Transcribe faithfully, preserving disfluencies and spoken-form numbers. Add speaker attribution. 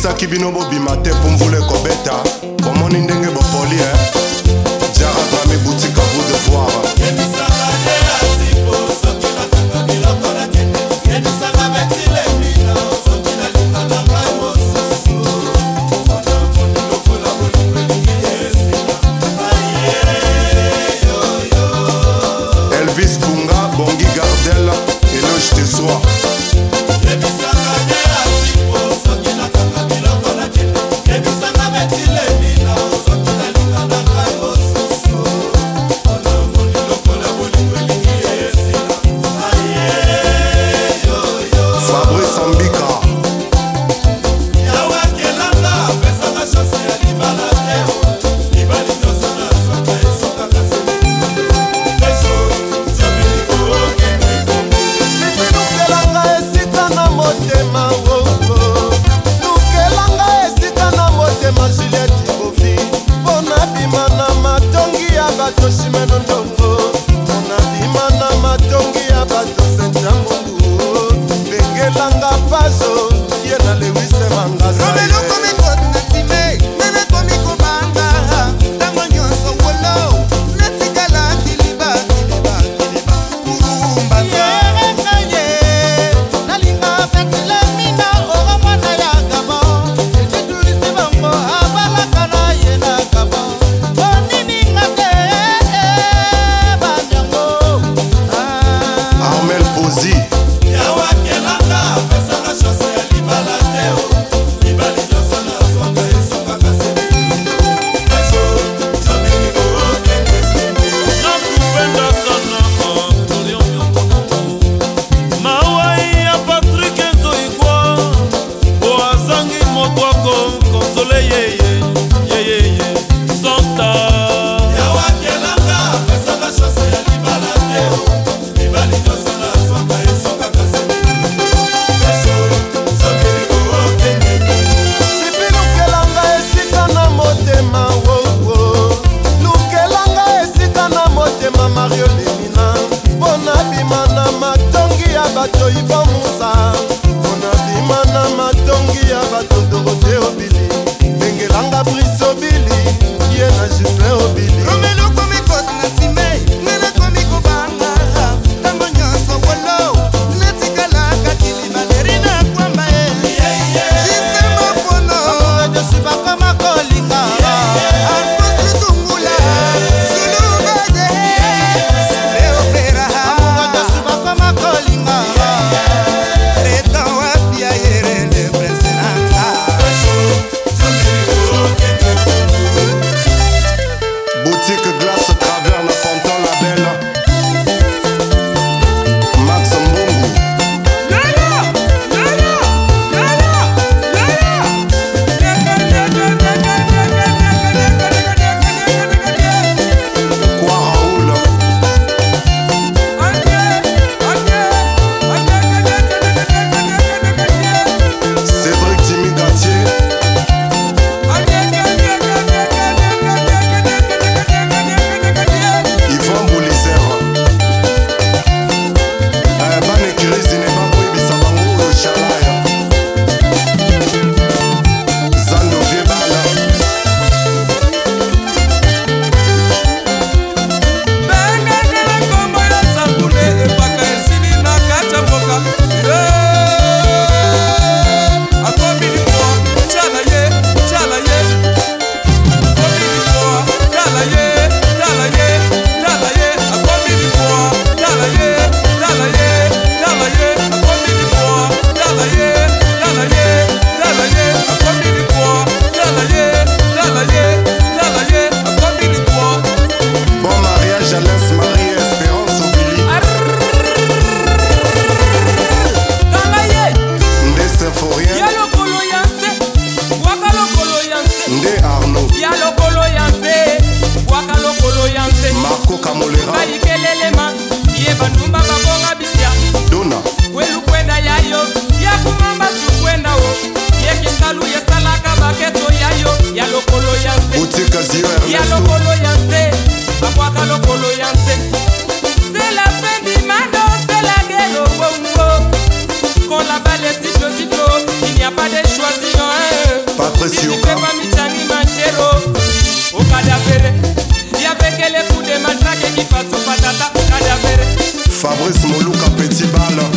Speaker 1: napesaki bino bobima te mpo mvula ekobeta bomoni ndenge bopoli e Jara Grammy boutique à vous de voir Elvis Bunga, Bongi Gardel, éloge tes soirs
Speaker 2: Toshimeno ndongo Mona dimana matongi ya bato senja mungu Bengelanga paso Yena lewise mangaza
Speaker 3: Romelo kome kote natime Nene komi kubanga Tango nyonso wolo Netikala kiliba kiliba kiliba Kurumba
Speaker 2: Yere kaye Nalinga petile mina Ora mwana ya gabo Etitulisi bango Abala kana yena gabo Onini ngate
Speaker 1: Armel Pozi
Speaker 2: Yawa kelanga Pesanga chose ya libala teo Libali josana Zwanga esoka kasebe Pesho Jamini ooke
Speaker 4: Nakupenda sana Tolion Yonkono Mawai ya Patrick Nzoigwa Oazangi motwako Konsole yeye Yeye Santa
Speaker 2: Yawa kelanga Pesanga chose ya libala teo Libali josana Zwanga esoka kasebe Pesho Jamini ooke Sipi lukelanga esika na motema wowo Lukelanga esika na motema Mario Lemina Bona bima na matongi ya bato Ivan Moussa Bona bima na matongi ya bato Dorothée Obili Bengelanga Brice Obili Yena Gislain Obili
Speaker 3: Romelo kome kote natime Nene komi kubanga Tango nyonso wolo Netikala kakiliba Nerina kwamba e Jiste makono
Speaker 2: Josiba kama kolinga
Speaker 3: Alphonse Lutungula Sulugaje Sule opera
Speaker 2: Josiba kama kolinga
Speaker 3: Reta wapia yere le prince nanga
Speaker 1: Boutique Glace Travers na Fontan la Belle Max Mbungu Kwa Raoul Cédric Jimmy Gatier Yvon Boulizère Bane Kirisi ne bakoyebisa bango oyo Shalaya Zando Viebala
Speaker 4: Bengengele kombo ya Sakule Epaka esili na kacha mboka Akomi ni kwa Chala ye, chala ye Akomi ni kwa Chala ye, chala ye, chala ye Akomi ni kwa Chala ye, chala ye, chala ye Akomi ni kwa Chala ye, chala ye, chala ye Akomi ni kwa Chala ye, chala ye, chala ye Akomi ni kwa
Speaker 1: Bon mariage Alain Marie Espérance Obili Nde Symphorien
Speaker 4: Yalokolo yanse, wakalokolo yanse
Speaker 1: Nde Arnaud
Speaker 4: Yalokolo yanse, wakalokolo yanse
Speaker 1: Marco Camolera
Speaker 4: Bayikelelema, ye bandumba babonga bisya
Speaker 1: Dona
Speaker 4: Welu kwenda yayo, ya kumamba chukwenda o Ye kisalu ye salaka baketo yayo Yalokolo yanse,
Speaker 1: Boutique Zio Ernesto
Speaker 4: yalokolo yanse Wakalokolo yanse C'est la fin du mano, c'est la guerre au bongo Quand la balle est siffle, siffle, il n'y a pas de choix sinon hein.
Speaker 1: Fabrice
Speaker 4: Si tu
Speaker 1: Yoka
Speaker 4: fais pas Michangi Manchero, au cadavre. Il y avait que les coups de matraque qui passent au patata, cadavre.
Speaker 1: Fabrice Moluka Petit Balle